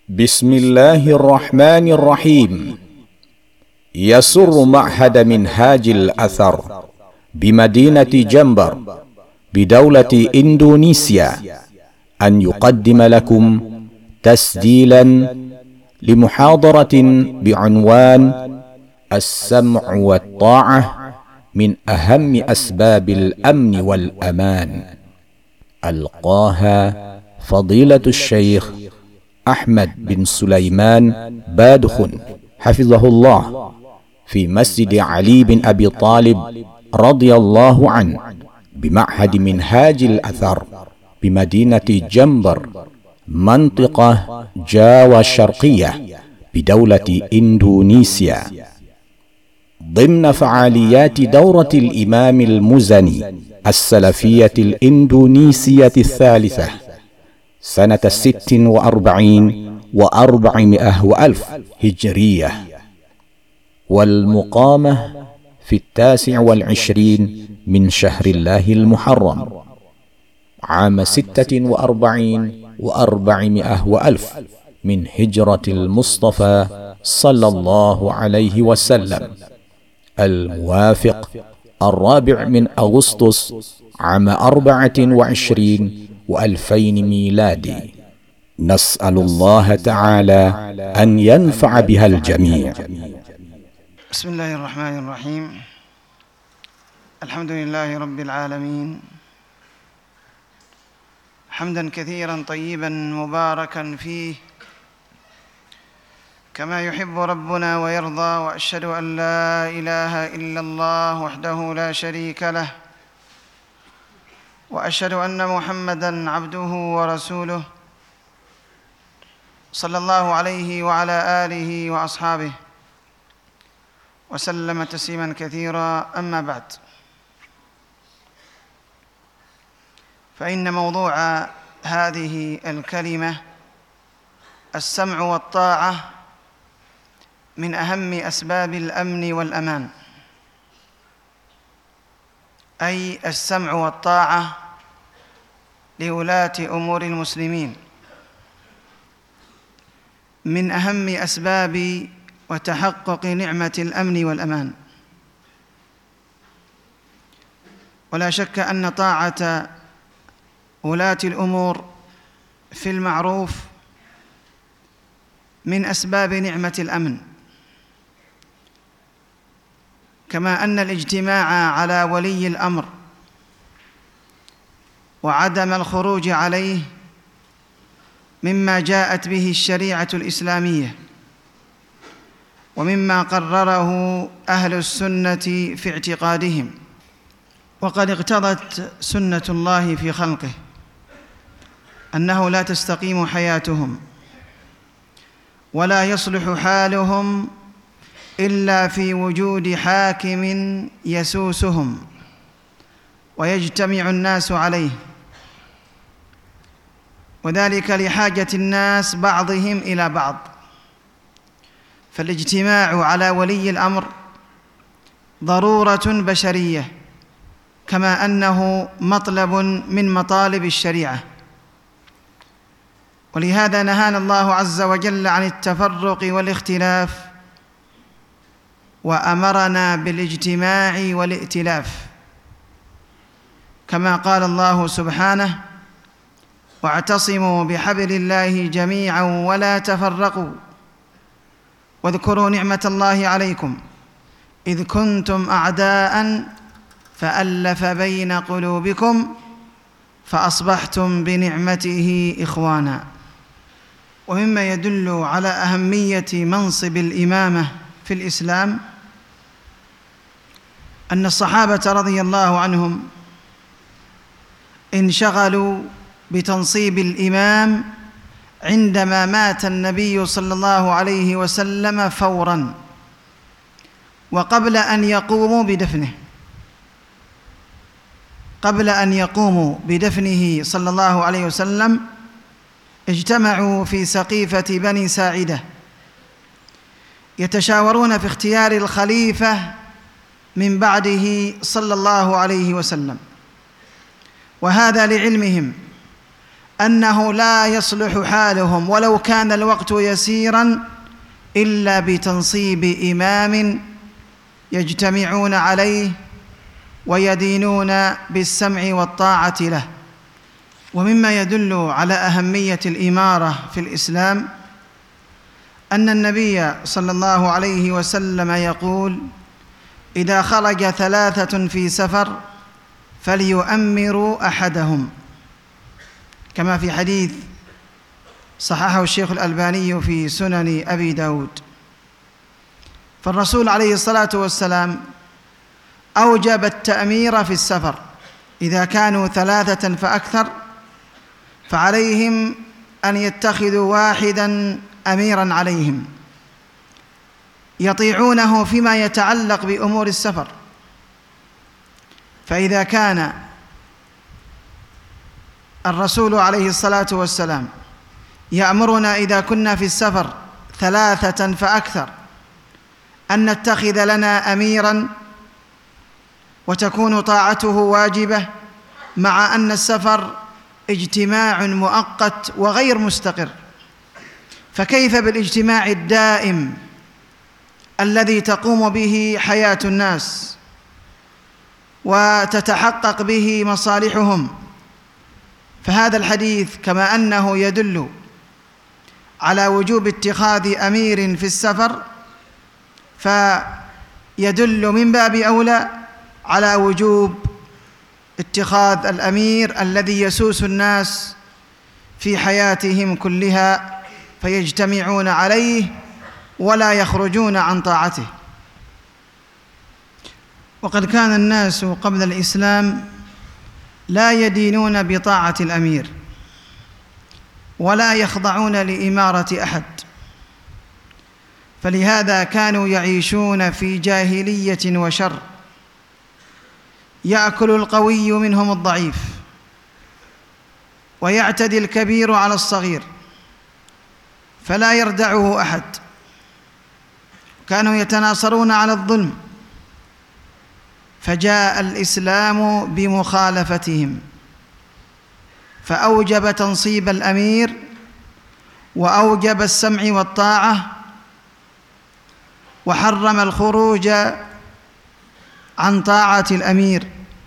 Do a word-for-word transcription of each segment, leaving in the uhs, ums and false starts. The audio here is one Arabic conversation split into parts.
بسم الله الرحمن الرحيم. يسر معهد منهاج الأثر بمدينة جنبر بدولة إندونيسيا أن يقدم لكم تسجيلا لمحاضرة بعنوان السمع والطاعة من أهم أسباب الأمن والأمان، ألقاها فضيلة الشيخ أحمد بن سليمان بادخن حفظه الله في مسجد علي بن أبي طالب رضي الله عنه بمعهد منهاج الأثر بمدينة جنبر منطقة جاوا الشرقية بدولة إندونيسيا، ضمن فعاليات دورة الإمام المزني السلفية الإندونيسية الثالثة سنة ست وأربعين وأربعمائة وألف هجرية، والمقامة في التاسع والعشرين من شهر الله المحرم عام ستة وأربعين وأربعمائة وألف من هجرة المصطفى صلى الله عليه وسلم، الموافق الرابع من أغسطس عام أربعة وعشرين وألفين ميلادي. نسأل الله تعالى أن ينفع بها الجميع. بسم الله الرحمن الرحيم. الحمد لله رب العالمين، حمدا كثيرا طيبا مباركا فيه كما يحب ربنا ويرضى، وأشهد أن لا إله إلا الله وحده لا شريك له، وأشهد أن محمدًا عبده ورسوله صلى الله عليه وعلى آله وأصحابه وسلم تسليمًا كثيرا. أما بعد، فإن موضوع هذه الكلمة السمع والطاعة من أهم أسباب الأمن والأمان، أي السمع والطاعة لولاة أمور المسلمين من أهم أسباب وتحقق نعمة الأمن والأمان. ولا شك أن طاعة ولاة الأمور في المعروف من أسباب نعمة الأمن، كما أن الاجتماع على ولي الأمر وعدم الخروج عليه مما جاءت به الشريعة الإسلامية ومما قرره أهل السنة في اعتقادهم، وقد اقتضت سنة الله في خلقه أنه لا تستقيم حياتهم ولا يصلح حالهم إلا في وجود حاكم يسوسهم ويجتمع الناس عليه، وذلك لحاجة الناس بعضهم إلى بعض. فالاجتماع على ولي الأمر ضرورة بشرية، كما أنه مطلب من مطالب الشريعة، ولهذا نهانا الله عز وجل عن التفرق والاختلاف وأمرنا بالاجتماع والائتلاف، كما قال الله سبحانه: واعتصموا بحبل الله جميعا ولا تفرقوا واذكروا نعمة الله عليكم إذ كنتم أعداء فألف بين قلوبكم فأصبحتم بنعمته إخوانا. ومما يدل على أهمية منصب الإمامة في الإسلام أن الصحابة رضي الله عنهم انشغلوا بتنصيب الإمام عندما مات النبي صلى الله عليه وسلم فوراً وقبل أن يقوموا بدفنه قبل أن يقوموا بدفنه صلى الله عليه وسلم اجتمعوا في سقيفة بني ساعدة يتشاورون في اختيار الخليفة من بعده صلى الله عليه وسلم، وهذا لعلمهم أنه لا يصلح حالهم ولو كان الوقت يسيرا إلا بتنصيب إمام يجتمعون عليه ويدينون بالسمع والطاعة له. ومما يدل على أهمية الإمارة في الإسلام أن النبي صلى الله عليه وسلم يقول: إذا خرج ثلاثة في سفر فليؤمروا أحدهم، كما في حديث صححه الشيخ الألباني في سنن أبي داود. فالرسول عليه الصلاة والسلام أوجب التأمير في السفر، إذا كانوا ثلاثة فأكثر فعليهم أن يتخذوا واحداً أميراً عليهم يطيعونه فيما يتعلق بأمور السفر. فإذا كان الرسول عليه الصلاة والسلام يأمرنا إذا كنا في السفر ثلاثة فأكثر أن نتخذ لنا أميراً وتكون طاعته واجبة، مع أن السفر اجتماع مؤقت وغير مستقر، فكيف بالاجتماع الدائم الذي تقوم به حياة الناس وتتحقق به مصالحهم؟ فهذا الحديث كما أنه يدل على وجوب اتخاذ أمير في السفر، فيدل من باب أولى على وجوب اتخاذ الأمير الذي يسوس الناس في حياتهم كلها فيجتمعون عليه ولا يخرجون عن طاعته. وقد كان الناس قبل الإسلام لا يدينون بطاعة الأمير ولا يخضعون لإمارة أحد، فلهذا كانوا يعيشون في جاهلية وشر، يأكل القوي منهم الضعيف ويعتدي الكبير على الصغير فلا يردعه أحد، كانوا يتناصرون على الظلم، فجاء الإسلام بمخالفتهم فأوجب تنصيب الأمير وأوجب السمع والطاعة وحرم الخروج عن طاعة الأمير.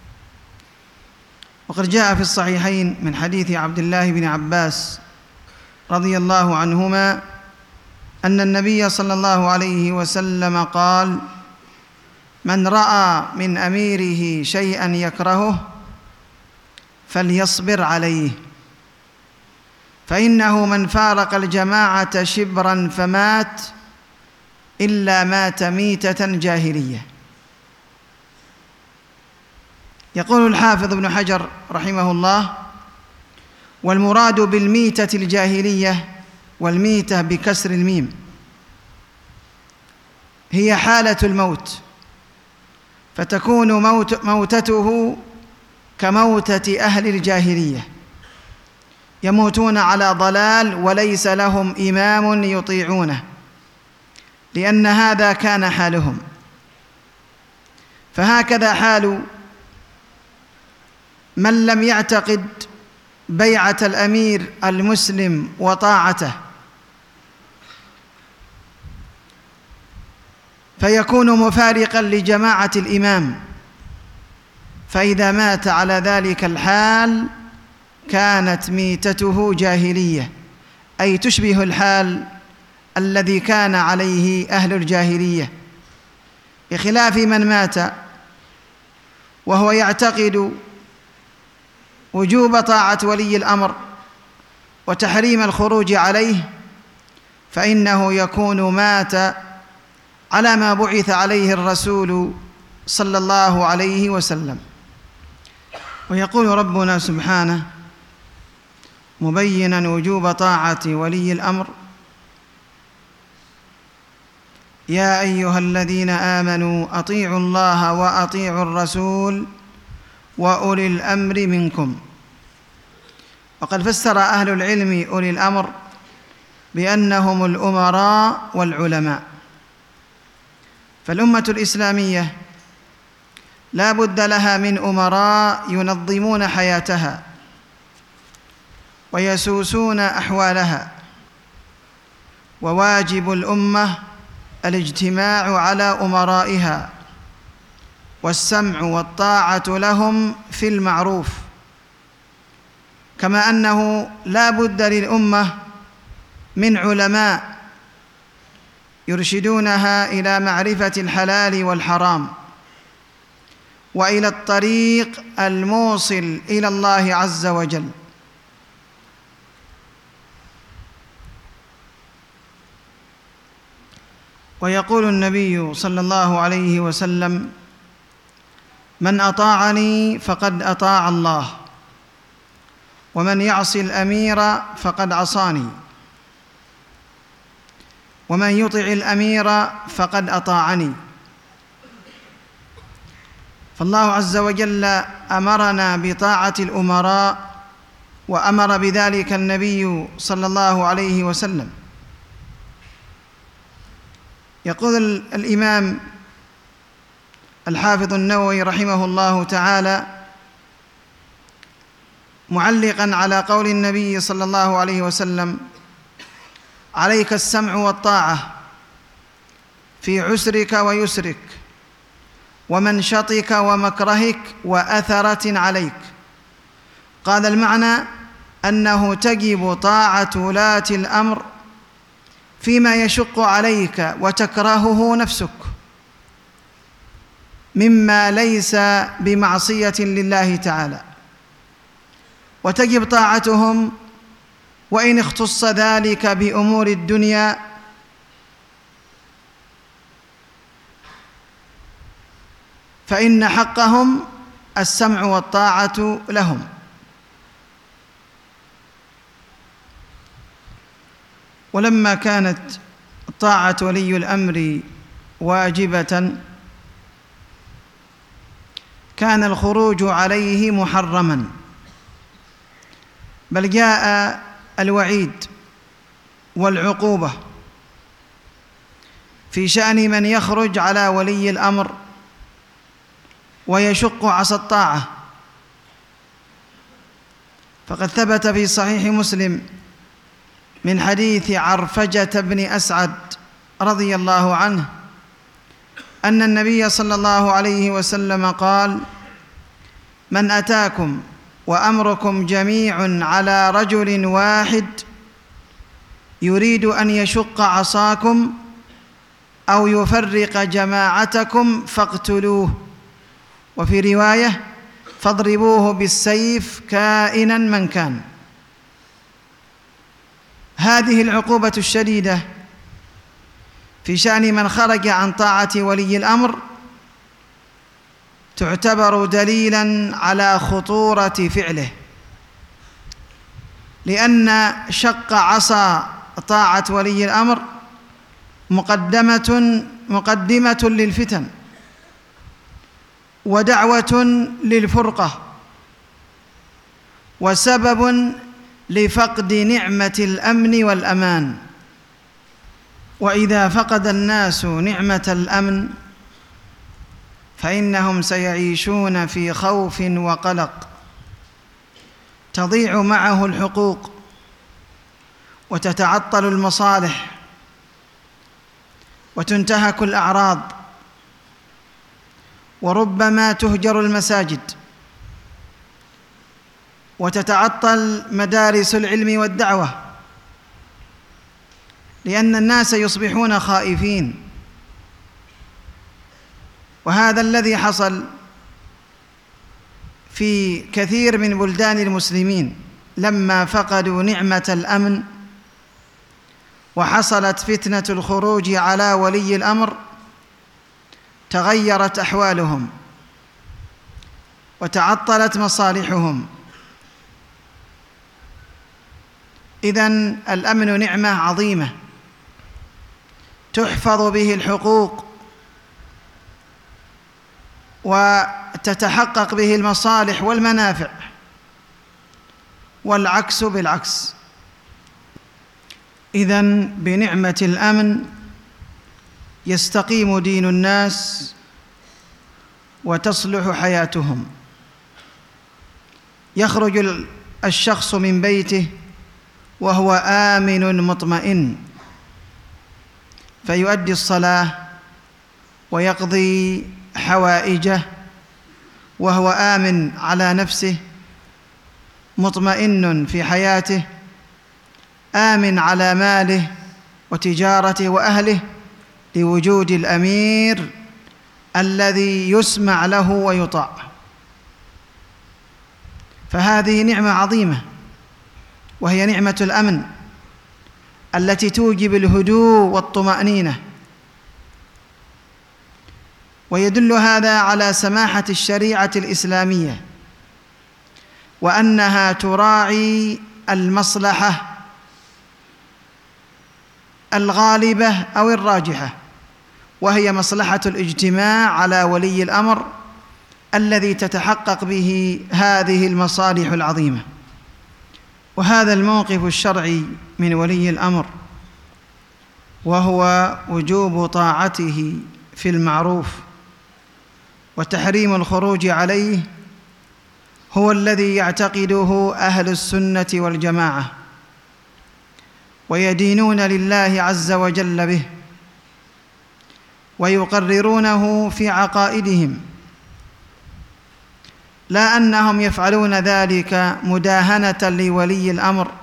وقد جاء في الصحيحين من حديث عبد الله بن عباس رضي الله عنهما أن النبي صلى الله عليه وسلم قال: من رأى من أميره شيئا يكرهه فليصبر عليه، فإنه من فارق الجماعة شبرا فمات إلا مات ميتة جاهلية. يقول الحافظ ابن حجر رحمه الله: والمراد بالميتة الجاهلية، والميتة بكسر الميم، هي حالة الموت، فتكون موت موتته كموتة أهل الجاهلية، يموتون على ضلال وليس لهم إمام يطيعونه، لأن هذا كان حالهم. فهكذا حال من لم يعتقد بيعة الأمير المسلم وطاعته، فيكون مفارقا لجماعة الإمام، فإذا مات على ذلك الحال كانت ميتته جاهلية، أي تشبه الحال الذي كان عليه أهل الجاهلية، بخلاف من مات وهو يعتقد وجوب طاعة ولي الأمر وتحريم الخروج عليه، فإنه يكون مات على ما بعث عليه الرسول صلى الله عليه وسلم. ويقول ربنا سبحانه مبينا وجوب طاعة ولي الأمر: يا أيها الذين آمنوا أطيعوا الله وأطيعوا الرسول وأولي الأمر منكم. وقد فسر أهل العلم أولي الأمر بأنهم الأمراء والعلماء، فالأمة الإسلامية لا بد لها من أمراء ينظمون حياتها ويسوسون أحوالها. وواجب الأمة الاجتماع على أمرائها والسمع والطاعة لهم في المعروف، كما أنه لا بد للأمة من علماء يرشدونها إلى معرفة الحلال والحرام وإلى الطريق الموصل إلى الله عز وجل. ويقول النبي صلى الله عليه وسلم: من أطاعني فقد أطاع الله، ومن يعص الأمير فقد عصاني، ومن يطع الأمير فقد أطاعني. فالله عز وجل أمرنا بطاعة الأمراء، وأمر بذلك النبي صلى الله عليه وسلم. يقول الإمام الحافظ النووي رحمه الله تعالى معلقاً على قول النبي صلى الله عليه وسلم: عليك السمع والطاعة في عسرك ويسرك، ومنشطك ومكرهك، وأثرة عليك. قال المعنى أنه تجب طاعة ولاة الأمر فيما يشق عليك وتكرهه نفسك مما ليس بمعصية لله تعالى، وتجب طاعتهم وإن اختص ذلك بأمور الدنيا فإن حقهم السمع والطاعة لهم. ولما كانت طاعة ولي الأمر واجبة كان الخروج عليه محرماً، بل جاء الوعيد والعقوبة في شأن من يخرج على ولي الأمر ويشق عصا الطاعة. فقد ثبت في صحيح مسلم من حديث عرفجة بن أسعد رضي الله عنه أن النبي صلى الله عليه وسلم قال: من أتاكم وأمركم جميع على رجل واحد يريد أن يشق عصاكم أو يفرق جماعتكم فاقتلوه، وفي رواية: فاضربوه بالسيف كائناً من كان. هذه العقوبة الشديدة في شأن من خرج عن طاعة ولي الأمر تعتبر دليلاً على خطورة فعله، لأن شق عصا طاعة ولي الأمر مقدمة مقدمة للفتن ودعوة للفرقة وسبب لفقد نعمة الأمن والأمان. وإذا فقد الناس نعمة الأمن فإنهم سيعيشون في خوف وقلق، تضيع معه الحقوق وتتعطل المصالح وتنتهك الأعراض، وربما تهجر المساجد وتتعطل مدارس العلم والدعوة، لأن الناس يصبحون خائفين. وهذا الذي حصل في كثير من بلدان المسلمين لما فقدوا نعمة الأمن وحصلت فتنة الخروج على ولي الأمر، تغيرت أحوالهم وتعطلت مصالحهم. إذن الأمن نعمة عظيمة تحفظ به الحقوق وتتحقق به المصالح والمنافع، والعكس بالعكس. إذن بنعمة الأمن يستقيم دين الناس وتصلح حياتهم. يخرج الشخص من بيته وهو آمن مطمئن، فيؤدي الصلاة ويقضي حوائجه وهو آمن على نفسه، مطمئن في حياته، آمن على ماله وتجارته وأهله، لوجود الأمير الذي يسمع له ويطاع. فهذه نعمة عظيمة، وهي نعمة الأمن التي توجب الهدوء والطمأنينة. ويدل هذا على سماحة الشريعة الإسلامية، وأنها تراعي المصلحة الغالبة أو الراجحة، وهي مصلحة الاجتماع على ولي الأمر الذي تتحقق به هذه المصالح العظيمة. وهذا الموقف الشرعي من ولي الأمر، وهو وجوب طاعته في المعروف وتحريم الخروج عليه، هو الذي يعتقده أهل السنة والجماعة، ويدينون لله عز وجل به، ويقررونه في عقائدهم، لا أنهم يفعلون ذلك مداهنة لولي الأمر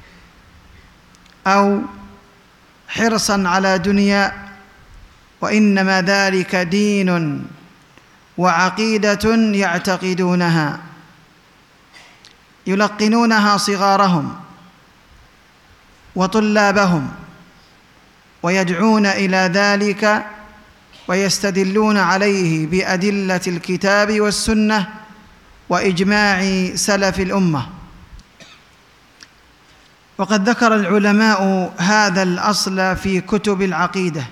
أو حرصاً على دنيا، وإنما ذلك دين وعقيدة يعتقدونها، يلقنونها صغارهم وطلابهم، ويدعون إلى ذلك ويستدلون عليه بأدلة الكتاب والسنة وإجماع سلف الأمة. وقد ذكر العلماء هذا الأصل في كتب العقيدة،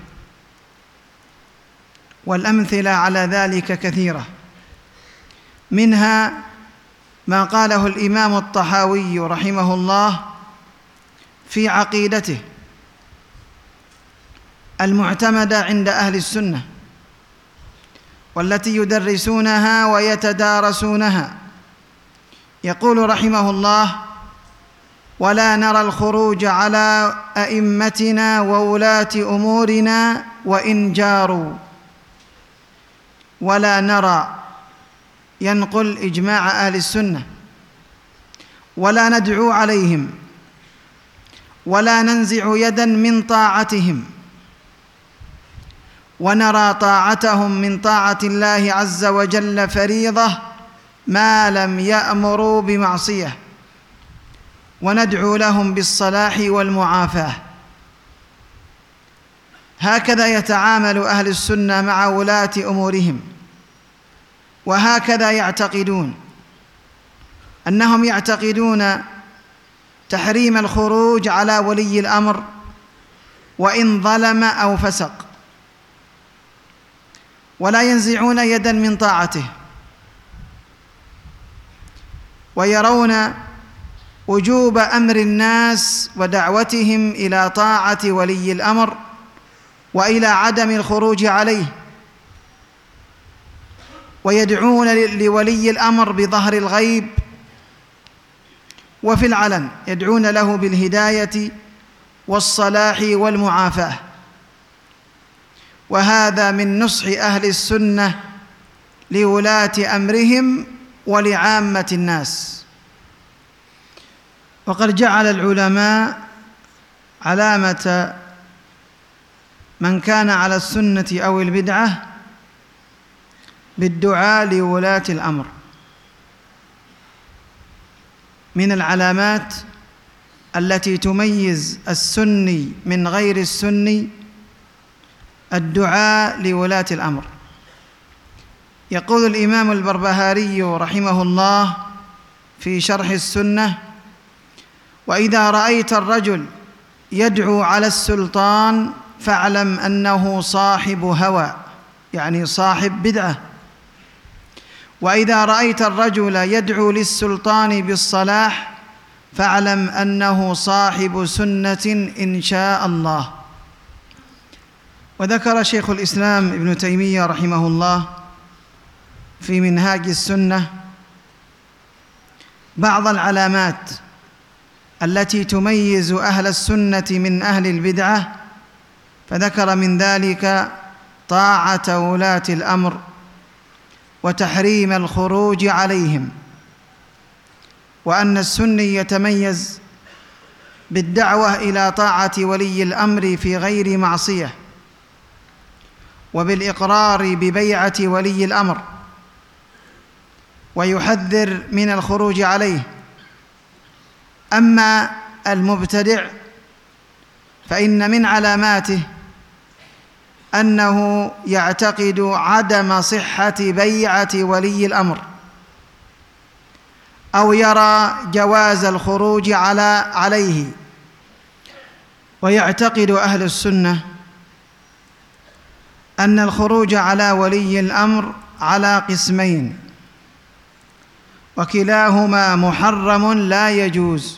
والأمثلة على ذلك كثيرة، منها ما قاله الإمام الطحاوي رحمه الله في عقيدته المعتمدة عند أهل السنة، والتي يدرسونها ويتدارسونها. يقول رحمه الله: ولا نرى الخروج على أئمتنا وولاة أمورنا وإن جاروا، ولا نرى، ينقل إجماع أهل السنة، ولا ندعو عليهم، ولا ننزع يدا من طاعتهم، ونرى طاعتهم من طاعة الله عز وجل فريضة ما لم يأمروا بمعصية، وندعو لهم بالصلاح والمعافاة. هكذا يتعامل أهل السنة مع ولاة أمورهم، وهكذا يعتقدون، أنهم يعتقدون تحريم الخروج على ولي الأمر وإن ظلم أو فسق، ولا ينزعون يدا من طاعته، ويرون وجوب أمر الناس ودعوتهم إلى طاعة ولي الأمر وإلى عدم الخروج عليه، ويدعون لولي الأمر بظهر الغيب وفي العلن، يدعون له بالهداية والصلاح والمعافاة. وهذا من نصح أهل السنة لولاة أمرهم ولعامة الناس. وقد جعل العلماء علامة من كان على السنة أو البدعة بالدعاء لولاة الأمر. من العلامات التي تميز السني من غير السني الدعاء لولاة الأمر. يقول الإمام البربهاري رحمه الله في شرح السنة: وإذا رأيت الرجل يدعو على السلطان فاعلم أنه صاحب هوى، يعني صاحب بدعة. وإذا رأيت الرجل يدعو للسلطان بالصلاح فاعلم أنه صاحب سنة إن شاء الله. وذكر شيخ الإسلام ابن تيمية رحمه الله في منهاج السنة بعض العلامات التي تميز أهل السنة من أهل البدعة، فذكر من ذلك طاعة ولاة الأمر وتحريم الخروج عليهم، وأن السني يتميز بالدعوة إلى طاعة ولي الأمر في غير معصية، وبالإقرار ببيعة ولي الأمر، ويحذر من الخروج عليه. أما المبتدع فإن من علاماته أنه يعتقد عدم صحة بيعة ولي الأمر، أو يرى جواز الخروج على عليه. ويعتقد أهل السنة أن الخروج على ولي الأمر على قسمين، وكلاهما محرم لا يجوز.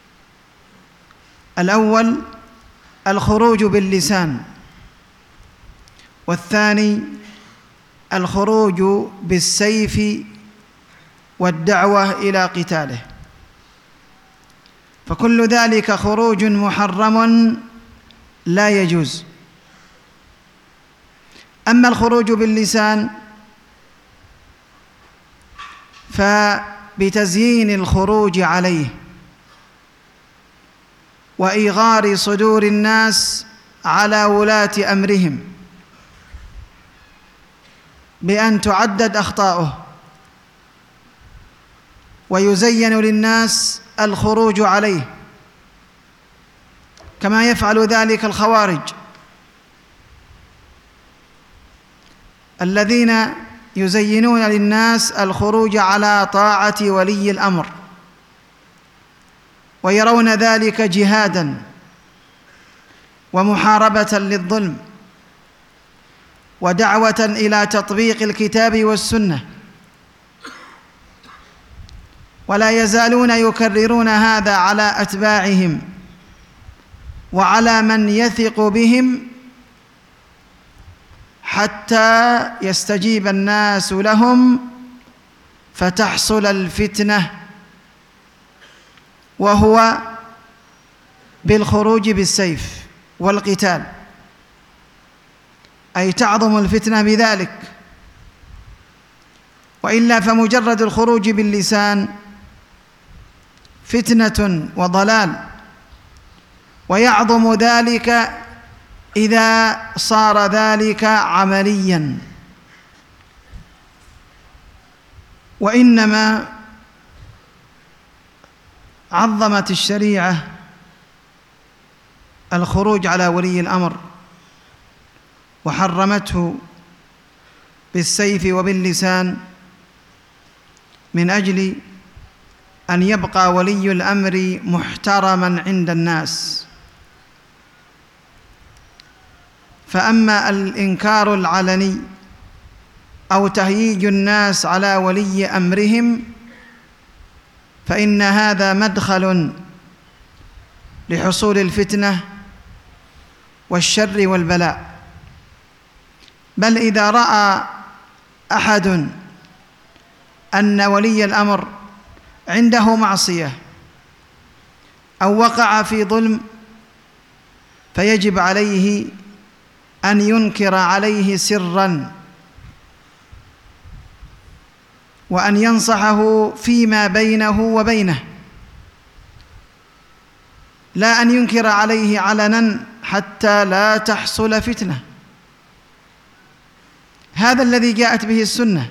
الأول الخروج باللسان، والثاني الخروج بالسيف والدعوة إلى قتاله، فكل ذلك خروج محرم لا يجوز. أما الخروج باللسان فبتزيين الخروج عليه وإيغار صدور الناس على ولاة أمرهم بأن تعدد أخطاؤه، ويزين للناس الخروج عليه، كما يفعل ذلك الخوارج الذين يزينون للناس الخروج على طاعة ولي الأمر، ويرون ذلك جهاداً ومحاربة للظلم ودعوة إلى تطبيق الكتاب والسنة، ولا يزالون يكررون هذا على أتباعهم وعلى من يثق بهم حتى يستجيب الناس لهم فتحصل الفتنة، وهو بالخروج بالسيف والقتال، أي تعظم الفتنة بذلك. وإلا فمجرد الخروج باللسان فتنة وضلال، ويعظم ذلك إذا صار ذلك عملياً. وإنما عظمت الشريعة الخروج على ولي الأمر وحرمته بالسيف وباللسان من أجل أن يبقى ولي الأمر محترماً عند الناس. فأما الإنكار العلني أو تهييج الناس على ولي أمرهم فإن هذا مدخل لحصول الفتنة والشر والبلاء. بل إذا رأى أحد أن ولي الأمر عنده معصية أو وقع في ظلم فيجب عليه أن ينكر عليه سراً، وأن ينصحه فيما بينه وبينه، لا أن ينكر عليه علناً حتى لا تحصل فتنة. هذا الذي جاءت به السنة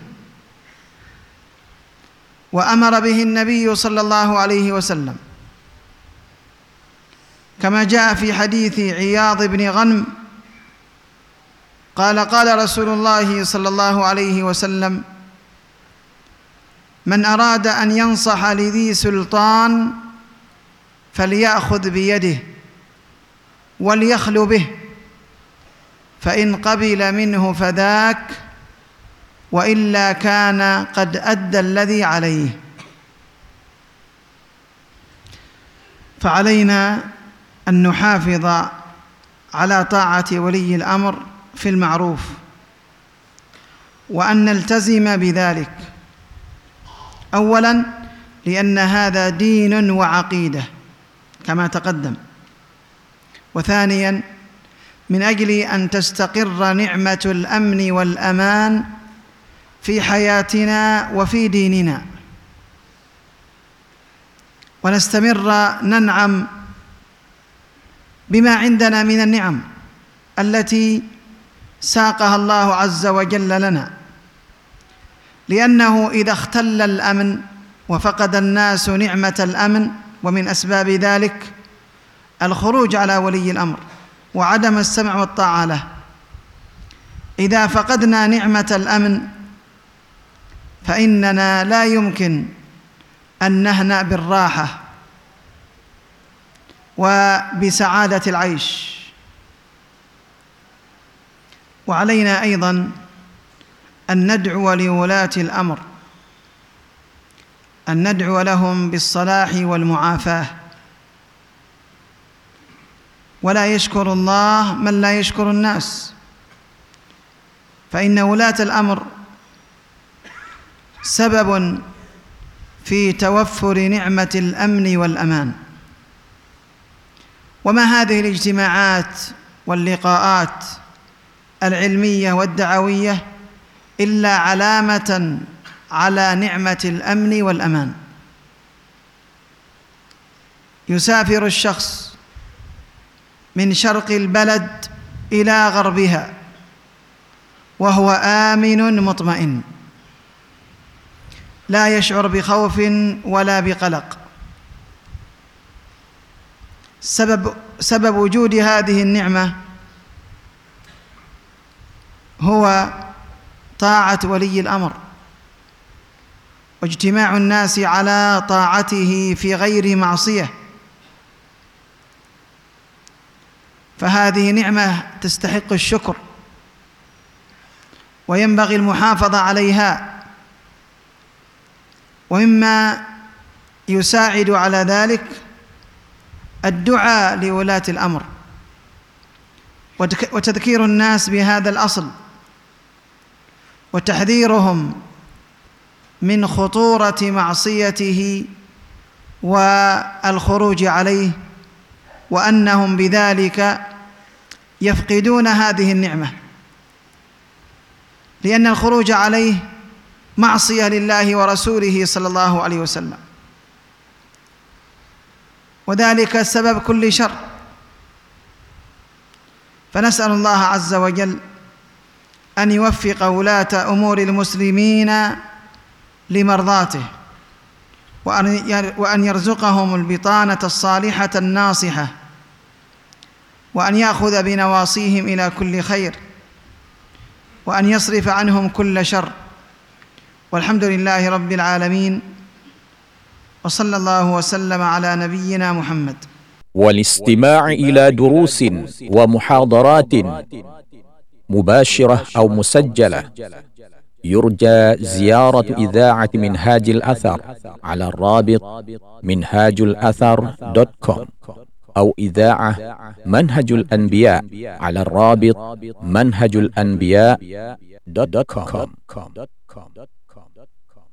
وأمر به النبي صلى الله عليه وسلم، كما جاء في حديث عياض بن غنم قال قال رسول الله صلى الله عليه وسلم: من أراد أن ينصح لذي سلطان فليأخذ بيده وليخل به، فإن قبل منه فذاك، وإلا كان قد أدى الذي عليه. فعلينا أن نحافظ على طاعة ولي الأمر في المعروف، وأن نلتزم بذلك، أولاً لأن هذا دين وعقيدة، كما تقدم. وثانيا من أجل أن تستقر نعمة الأمن والأمان في حياتنا وفي ديننا، ونستمر ننعم بما عندنا من النعم التي ساقها الله عز وجل لنا، لأنه إذا اختل الأمن وفقد الناس نعمة الأمن، ومن أسباب ذلك الخروج على ولي الأمر وعدم السمع والطاعة له. إذا فقدنا نعمة الأمن فإننا لا يمكن أن نهنأ بالراحة وبسعادة العيش. وعلينا أيضاً أن ندعو لولاة الأمر، أن ندعو لهم بالصلاح والمعافاة، ولا يشكر الله من لا يشكر الناس، فإن ولاة الأمر سبب في توفر نعمة الأمن والأمان. وما هذه الاجتماعات واللقاءات العلمية والدعوية إلا علامة على نعمة الأمن والأمان. يسافر الشخص من شرق البلد إلى غربها وهو آمن مطمئن، لا يشعر بخوف ولا بقلق. سبب سبب وجود هذه النعمة هو طاعة ولي الأمر واجتماع الناس على طاعته في غير معصية، فهذه نعمة تستحق الشكر وينبغي المحافظة عليها. ومما يساعد على ذلك الدعاء لولاة الأمر وتذكير الناس بهذا الأصل وتحذيرهم من خطورة معصيته والخروج عليه، وأنهم بذلك يفقدون هذه النعمة، لأن الخروج عليه معصية لله ورسوله صلى الله عليه وسلم، وذلك سبب كل شر. فنسأل الله عز وجل أن يوفق ولاة أمور المسلمين لمرضاته، وأن يرزقهم البطانة الصالحة الناصحة، وأن يأخذ بنواصيهم إلى كل خير، وأن يصرف عنهم كل شر. والحمد لله رب العالمين، وصلى الله وسلم على نبينا محمد. والاستماع إلى دروس ومحاضرات مباشرة أو مسجلة يرجى زيارة إذاعة منهاج الأثر على الرابط منهاج الأثر دوت كوم، أو إذاعة منهج الأنبياء على الرابط منهج الأنبياء دوت كوم.